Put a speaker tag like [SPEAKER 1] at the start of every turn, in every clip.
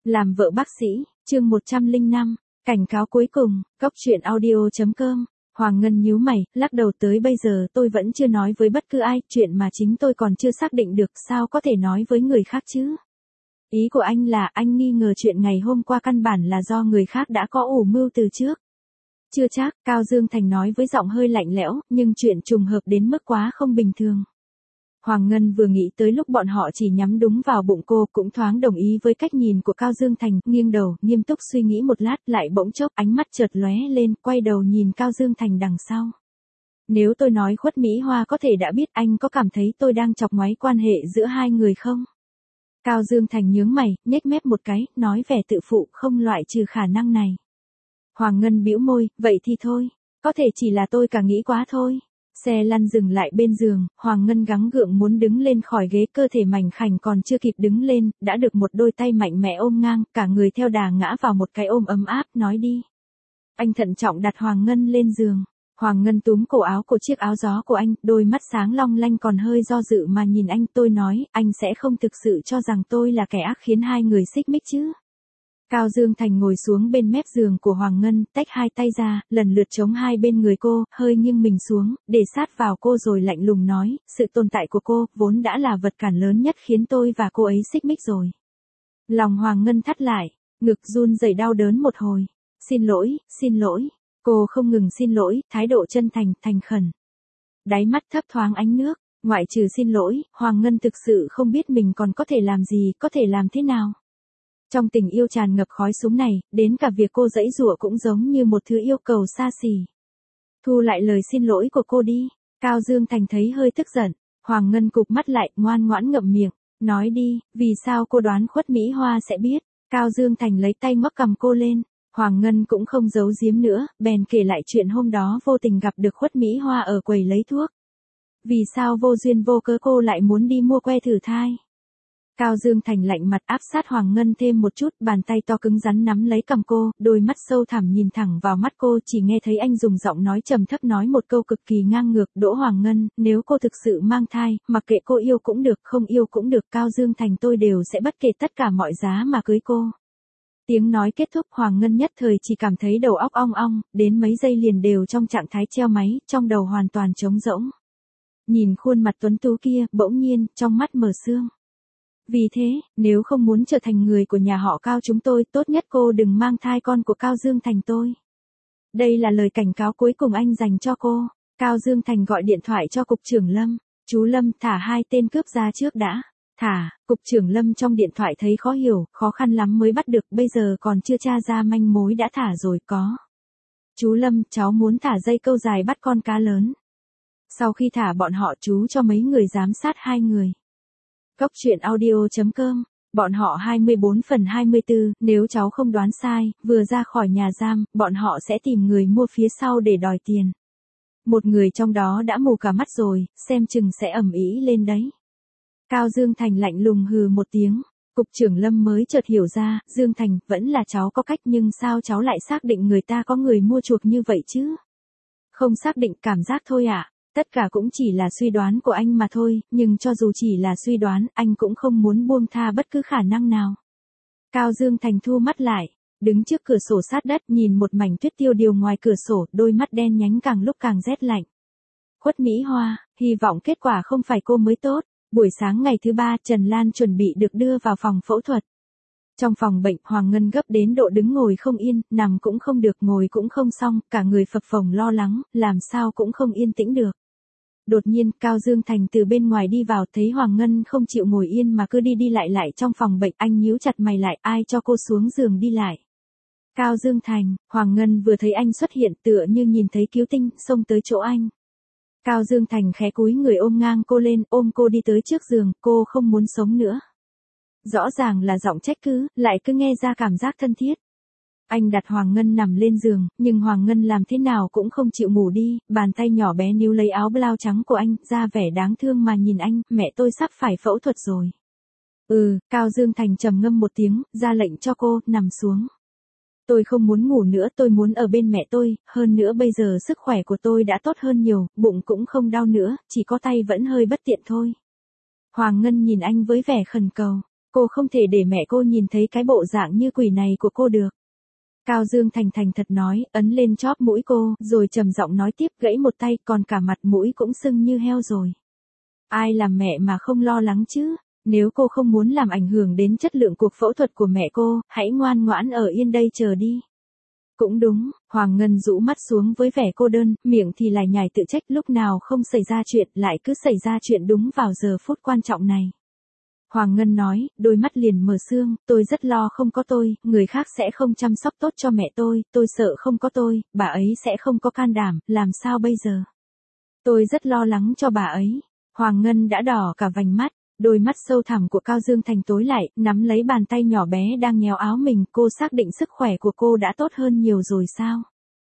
[SPEAKER 1] Làm vợ bác sĩ, chương 105, cảnh cáo cuối cùng, Cốc truyện audio.com. Hoàng Ngân nhíu mày, lắc đầu, tới bây giờ tôi vẫn chưa nói với bất cứ ai, chuyện mà chính tôi còn chưa xác định được, sao có thể nói với người khác chứ? Ý của anh là anh nghi ngờ chuyện ngày hôm qua căn bản là do người khác đã có ủ mưu từ trước. Chưa chắc, Cao Dương Thành nói với giọng hơi lạnh lẽo, nhưng chuyện trùng hợp đến mức quá không bình thường. Hoàng Ngân vừa nghĩ tới lúc bọn họ chỉ nhắm đúng vào bụng cô, cũng thoáng đồng ý với cách nhìn của Cao Dương Thành, nghiêng đầu, nghiêm túc suy nghĩ một lát, lại bỗng chốc ánh mắt chợt lóe lên, quay đầu nhìn Cao Dương Thành đằng sau. Nếu tôi nói Khuất Mỹ Hoa có thể đã biết, anh có cảm thấy tôi đang chọc ngoáy quan hệ giữa hai người không? Cao Dương Thành nhướng mày, nhếch mép một cái, nói vẻ tự phụ, không loại trừ khả năng này. Hoàng Ngân bĩu môi, vậy thì thôi, có thể chỉ là tôi cả nghĩ quá thôi. Xe lăn dừng lại bên giường, Hoàng Ngân gắng gượng muốn đứng lên khỏi ghế, cơ thể mảnh khảnh còn chưa kịp đứng lên, đã được một đôi tay mạnh mẽ ôm ngang, cả người theo đà ngã vào một cái ôm ấm áp, nói đi. Anh thận trọng đặt Hoàng Ngân lên giường. Hoàng Ngân túm cổ áo của chiếc áo gió của anh, đôi mắt sáng long lanh còn hơi do dự mà nhìn anh. Tôi nói, anh sẽ không thực sự cho rằng tôi là kẻ ác khiến hai người xích mích chứ? Cao Dương Thành ngồi xuống bên mép giường của Hoàng Ngân, tách hai tay ra, lần lượt chống hai bên người cô, hơi nghiêng mình xuống, để sát vào cô rồi lạnh lùng nói, sự tồn tại của cô, vốn đã là vật cản lớn nhất khiến tôi và cô ấy xích mích rồi. Lòng Hoàng Ngân thắt lại, ngực run rẩy đau đớn một hồi. Xin lỗi, xin lỗi. Cô không ngừng xin lỗi, thái độ chân thành, thành khẩn. Đáy mắt thấp thoáng ánh nước, ngoại trừ xin lỗi, Hoàng Ngân thực sự không biết mình còn có thể làm gì, có thể làm thế nào. Trong tình yêu tràn ngập khói súng này, đến cả việc cô giãy giụa cũng giống như một thứ yêu cầu xa xỉ. Thu lại lời xin lỗi của cô đi. Cao Dương Thành thấy hơi tức giận. Hoàng Ngân cụp mắt lại, ngoan ngoãn ngậm miệng. Nói đi, vì sao cô đoán Khuất Mỹ Hoa sẽ biết? Cao Dương Thành lấy tay ngoắc cầm cô lên. Hoàng Ngân cũng không giấu giếm nữa, bèn kể lại chuyện hôm đó vô tình gặp được Khuất Mỹ Hoa ở quầy lấy thuốc. Vì sao vô duyên vô cớ cô lại muốn đi mua que thử thai? Cao Dương Thành lạnh mặt áp sát Hoàng Ngân thêm một chút, bàn tay to cứng rắn nắm lấy cằm cô, đôi mắt sâu thẳm nhìn thẳng vào mắt cô, chỉ nghe thấy anh dùng giọng nói trầm thấp nói một câu cực kỳ ngang ngược, Đỗ Hoàng Ngân, nếu cô thực sự mang thai, mặc kệ cô yêu cũng được, không yêu cũng được, Cao Dương Thành tôi đều sẽ bất kể tất cả mọi giá mà cưới cô. Tiếng nói kết thúc, Hoàng Ngân nhất thời chỉ cảm thấy đầu óc ong ong, đến mấy giây liền đều trong trạng thái treo máy, trong đầu hoàn toàn trống rỗng. Nhìn khuôn mặt tuấn tú kia, bỗng nhiên, trong mắt mở sương. Vì thế, nếu không muốn trở thành người của nhà họ Cao chúng tôi, tốt nhất cô đừng mang thai con của Cao Dương Thành tôi. Đây là lời cảnh cáo cuối cùng anh dành cho cô. Cao Dương Thành gọi điện thoại cho Cục trưởng Lâm. Chú Lâm, thả hai tên cướp ra trước đã. Thả, Cục trưởng Lâm trong điện thoại thấy khó hiểu, khó khăn lắm mới bắt được, bây giờ còn chưa tra ra manh mối đã thả rồi có. Chú Lâm, cháu muốn thả dây câu dài bắt con cá lớn. Sau khi thả bọn họ chú cho mấy người giám sát hai người. Cốc truyện audio.com, bọn họ 24/24, nếu cháu không đoán sai, vừa ra khỏi nhà giam, bọn họ sẽ tìm người mua phía sau để đòi tiền. Một người trong đó đã mù cả mắt rồi, xem chừng sẽ ầm ĩ lên đấy. Cao Dương Thành lạnh lùng hừ một tiếng, Cục trưởng Lâm mới chợt hiểu ra, Dương Thành, vẫn là cháu có cách nhưng sao cháu lại xác định người ta có người mua chuộc như vậy chứ? Không xác định, cảm giác thôi ạ. Tất cả cũng chỉ là suy đoán của anh mà thôi, nhưng cho dù chỉ là suy đoán, anh cũng không muốn buông tha bất cứ khả năng nào. Cao Dương Thành thu mắt lại, đứng trước cửa sổ sát đất nhìn một mảnh tuyết tiêu điều ngoài cửa sổ, đôi mắt đen nhánh càng lúc càng rét lạnh. Khuất Mỹ Hoa, hy vọng kết quả không phải cô mới tốt. Buổi sáng ngày thứ ba, Trần Lan chuẩn bị được đưa vào phòng phẫu thuật. Trong phòng bệnh, Hoàng Ngân gấp đến độ đứng ngồi không yên, nằm cũng không được, ngồi cũng không xong, cả người phập phồng lo lắng, làm sao cũng không yên tĩnh được. Đột nhiên, Cao Dương Thành từ bên ngoài đi vào, thấy Hoàng Ngân không chịu ngồi yên mà cứ đi đi lại trong phòng bệnh, anh nhíu chặt mày lại, ai cho cô xuống giường đi lại. Cao Dương Thành, Hoàng Ngân vừa thấy anh xuất hiện tựa như nhìn thấy cứu tinh, xông tới chỗ anh. Cao Dương Thành khẽ cúi người ôm ngang cô lên, ôm cô đi tới trước giường, cô không muốn sống nữa. Rõ ràng là giọng trách cứ, lại cứ nghe ra cảm giác thân thiết. Anh đặt Hoàng Ngân nằm lên giường, nhưng Hoàng Ngân làm thế nào cũng không chịu ngủ đi, bàn tay nhỏ bé níu lấy áo blau trắng của anh, ra vẻ đáng thương mà nhìn anh, mẹ tôi sắp phải phẫu thuật rồi. Cao Dương Thành trầm ngâm một tiếng, ra lệnh cho cô, nằm xuống. Tôi không muốn ngủ nữa, tôi muốn ở bên mẹ tôi, hơn nữa bây giờ sức khỏe của tôi đã tốt hơn nhiều, bụng cũng không đau nữa, chỉ có tay vẫn hơi bất tiện thôi. Hoàng Ngân nhìn anh với vẻ khẩn cầu. Cô không thể để mẹ cô nhìn thấy cái bộ dạng như quỷ này của cô được. Cao Dương Thành thành thật nói, ấn lên chóp mũi cô, rồi trầm giọng nói tiếp, gãy một tay, còn cả mặt mũi cũng sưng như heo rồi. Ai làm mẹ mà không lo lắng chứ? Nếu cô không muốn làm ảnh hưởng đến chất lượng cuộc phẫu thuật của mẹ cô, hãy ngoan ngoãn ở yên đây chờ đi. Cũng đúng, Hoàng Ngân rũ mắt xuống với vẻ cô đơn, miệng thì lải nhải tự trách lúc nào không xảy ra chuyện, lại cứ xảy ra chuyện đúng vào giờ phút quan trọng này. Hoàng Ngân nói, đôi mắt liền mờ sương, tôi rất lo không có tôi, người khác sẽ không chăm sóc tốt cho mẹ tôi sợ không có tôi, bà ấy sẽ không có can đảm, làm sao bây giờ? Tôi rất lo lắng cho bà ấy. Hoàng Ngân đã đỏ cả vành mắt, đôi mắt sâu thẳm của Cao Dương Thành tối lại, nắm lấy bàn tay nhỏ bé đang nhéo áo mình, cô xác định sức khỏe của cô đã tốt hơn nhiều rồi sao?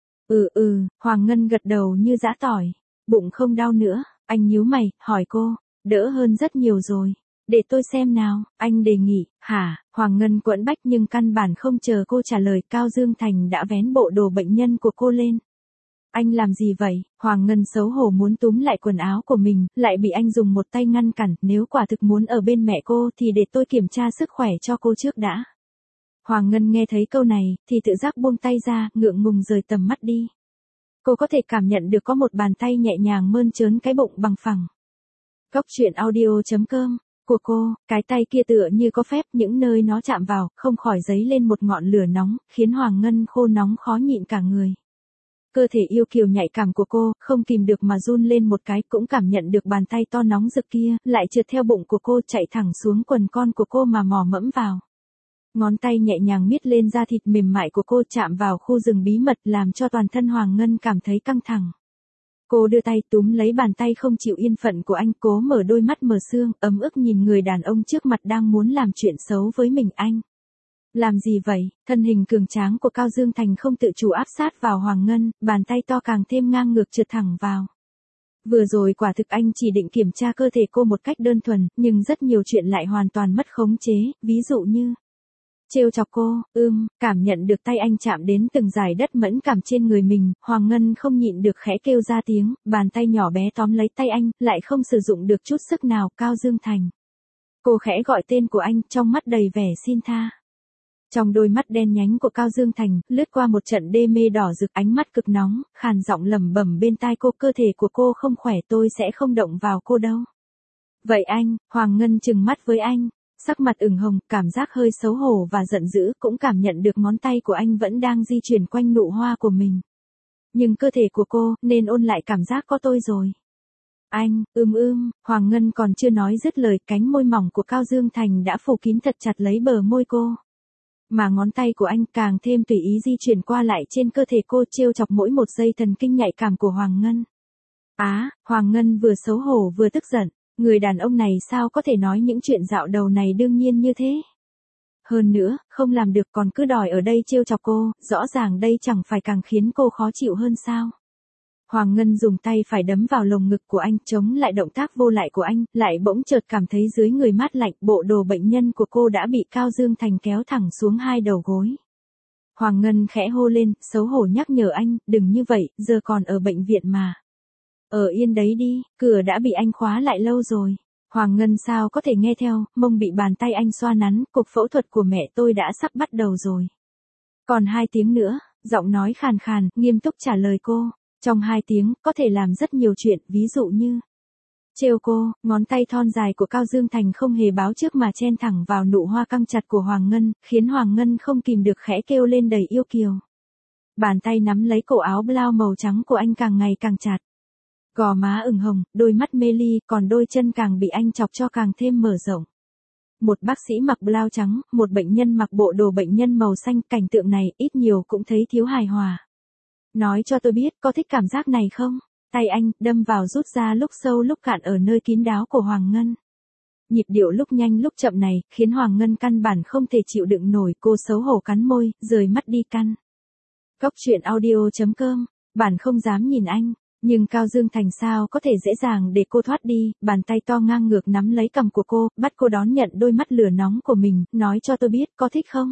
[SPEAKER 1] Hoàng Ngân gật đầu như giã tỏi, bụng không đau nữa, anh nhíu mày, hỏi cô, đỡ hơn rất nhiều rồi. Để tôi xem nào, anh đề nghị, hả, Hoàng Ngân quẫn bách nhưng căn bản không chờ cô trả lời, Cao Dương Thành đã vén bộ đồ bệnh nhân của cô lên. Anh làm gì vậy? Hoàng Ngân xấu hổ muốn túm lại quần áo của mình, lại bị anh dùng một tay ngăn cản, nếu quả thực muốn ở bên mẹ cô thì để tôi kiểm tra sức khỏe cho cô trước đã. Hoàng Ngân nghe thấy câu này, thì tự giác buông tay ra, ngượng ngùng rời tầm mắt đi. Cô có thể cảm nhận được có một bàn tay nhẹ nhàng mơn trớn cái bụng bằng phẳng. Góc truyện audio.com của cô, cái tay kia tựa như có phép, những nơi nó chạm vào, không khỏi dấy lên một ngọn lửa nóng, khiến Hoàng Ngân khô nóng khó nhịn cả người. Cơ thể yêu kiều nhạy cảm của cô, không kìm được mà run lên một cái, cũng cảm nhận được bàn tay to nóng rực kia, lại trượt theo bụng của cô chạy thẳng xuống quần con của cô mà mò mẫm vào. Ngón tay nhẹ nhàng miết lên da thịt mềm mại của cô chạm vào khu rừng bí mật làm cho toàn thân Hoàng Ngân cảm thấy căng thẳng. Cô đưa tay túm lấy bàn tay không chịu yên phận của anh, cố mở đôi mắt mờ sương, ấm ức nhìn người đàn ông trước mặt đang muốn làm chuyện xấu với mình. Anh làm gì vậy? Thân hình cường tráng của Cao Dương Thành không tự chủ áp sát vào Hoàng Ngân, bàn tay to càng thêm ngang ngược trượt thẳng vào. Vừa rồi quả thực anh chỉ định kiểm tra cơ thể cô một cách đơn thuần, nhưng rất nhiều chuyện lại hoàn toàn mất khống chế, ví dụ như trêu chọc cô, cảm nhận được tay anh chạm đến từng dải đất mẫn cảm trên người mình, Hoàng Ngân không nhịn được khẽ kêu ra tiếng, bàn tay nhỏ bé tóm lấy tay anh, lại không sử dụng được chút sức nào, Cao Dương Thành. Cô khẽ gọi tên của anh, trong mắt đầy vẻ xin tha. Trong đôi mắt đen nhánh của Cao Dương Thành, lướt qua một trận đê mê đỏ rực, ánh mắt cực nóng, khàn giọng lẩm bẩm bên tai cô, cơ thể của cô không khỏe, tôi sẽ không động vào cô đâu. Vậy anh, Hoàng Ngân trừng mắt với anh. Sắc mặt ửng hồng, cảm giác hơi xấu hổ và giận dữ, cũng cảm nhận được ngón tay của anh vẫn đang di chuyển quanh nụ hoa của mình. Nhưng cơ thể của cô, nên ôn lại cảm giác có tôi rồi. Anh, Hoàng Ngân còn chưa nói dứt lời, cánh môi mỏng của Cao Dương Thành đã phủ kín thật chặt lấy bờ môi cô. Mà ngón tay của anh càng thêm tùy ý di chuyển qua lại trên cơ thể cô, trêu chọc mỗi một giây thần kinh nhạy cảm của Hoàng Ngân. Hoàng Ngân vừa xấu hổ vừa tức giận. Người đàn ông này sao có thể nói những chuyện dạo đầu này đương nhiên như thế? Hơn nữa, không làm được còn cứ đòi ở đây trêu chọc cô, rõ ràng đây chẳng phải càng khiến cô khó chịu hơn sao? Hoàng Ngân dùng tay phải đấm vào lồng ngực của anh, chống lại động tác vô lại của anh, lại bỗng chợt cảm thấy dưới người mát lạnh, bộ đồ bệnh nhân của cô đã bị Cao Dương Thành kéo thẳng xuống hai đầu gối. Hoàng Ngân khẽ hô lên, xấu hổ nhắc nhở anh, đừng như vậy, giờ còn ở bệnh viện mà. Ở yên đấy đi, cửa đã bị anh khóa lại lâu rồi. Hoàng Ngân sao có thể nghe theo, mông bị bàn tay anh xoa nắn, cuộc phẫu thuật của mẹ tôi đã sắp bắt đầu rồi. Còn 2 tiếng nữa, giọng nói khàn khàn, nghiêm túc trả lời cô. Trong 2 tiếng, có thể làm rất nhiều chuyện, ví dụ như trêu cô, ngón tay thon dài của Cao Dương Thành không hề báo trước mà chen thẳng vào nụ hoa căng chặt của Hoàng Ngân, khiến Hoàng Ngân không kìm được khẽ kêu lên đầy yêu kiều. Bàn tay nắm lấy cổ áo blau màu trắng của anh càng ngày càng chặt. Gò má ửng hồng, đôi mắt mê ly, còn đôi chân càng bị anh chọc cho càng thêm mở rộng. Một bác sĩ mặc blau trắng, một bệnh nhân mặc bộ đồ bệnh nhân màu xanh, cảnh tượng này ít nhiều cũng thấy thiếu hài hòa. Nói cho tôi biết, có thích cảm giác này không? Tay anh, đâm vào rút ra lúc sâu lúc cạn ở nơi kín đáo của Hoàng Ngân. Nhịp điệu lúc nhanh lúc chậm này, khiến Hoàng Ngân căn bản không thể chịu đựng nổi, cô xấu hổ cắn môi, rời mắt đi căn. Góc truyện audio.com, bản không dám nhìn anh. Nhưng Cao Dương Thành sao có thể dễ dàng để cô thoát đi, bàn tay to ngang ngược nắm lấy cằm của cô, bắt cô đón nhận đôi mắt lửa nóng của mình, nói cho tôi biết, có thích không?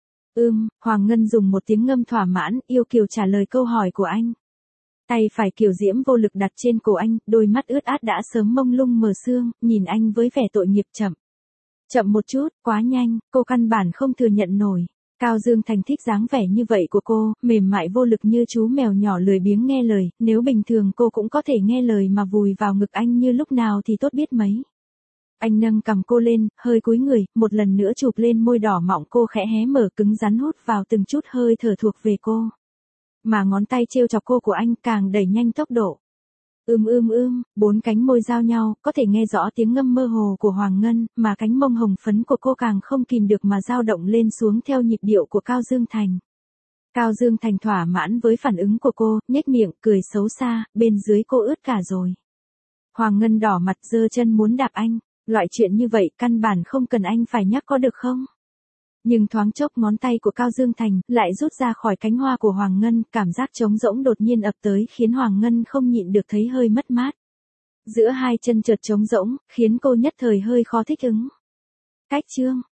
[SPEAKER 1] Hoàng Ngân dùng một tiếng ngâm thỏa mãn, yêu kiều trả lời câu hỏi của anh. Tay phải kiều diễm vô lực đặt trên cổ anh, đôi mắt ướt át đã sớm mông lung mờ sương, nhìn anh với vẻ tội nghiệp chậm Chậm một chút, quá nhanh, cô căn bản không thừa nhận nổi. Cao Dương Thành thích dáng vẻ như vậy của cô, mềm mại vô lực như chú mèo nhỏ lười biếng nghe lời, nếu bình thường cô cũng có thể nghe lời mà vùi vào ngực anh như lúc nào thì tốt biết mấy. Anh nâng cằm cô lên, hơi cúi người, một lần nữa chụp lên môi đỏ mọng cô khẽ hé mở cứng rắn hút vào từng chút hơi thở thuộc về cô. Mà ngón tay trêu chọc cô của anh càng đẩy nhanh tốc độ. Bốn cánh môi giao nhau, có thể nghe rõ tiếng ngâm mơ hồ của Hoàng Ngân, mà cánh mông hồng phấn của cô càng không kìm được mà dao động lên xuống theo nhịp điệu của Cao Dương Thành. Cao Dương Thành thỏa mãn với phản ứng của cô, nhếch miệng, cười xấu xa, bên dưới cô ướt cả rồi. Hoàng Ngân đỏ mặt giơ chân muốn đạp anh, loại chuyện như vậy căn bản không cần anh phải nhắc có được không? Nhưng thoáng chốc ngón tay của Cao Dương Thành lại rút ra khỏi cánh hoa của Hoàng Ngân, cảm giác trống rỗng đột nhiên ập tới khiến Hoàng Ngân không nhịn được thấy hơi mất mát. Giữa hai chân chợt trống rỗng, khiến cô nhất thời hơi khó thích ứng. Cách chương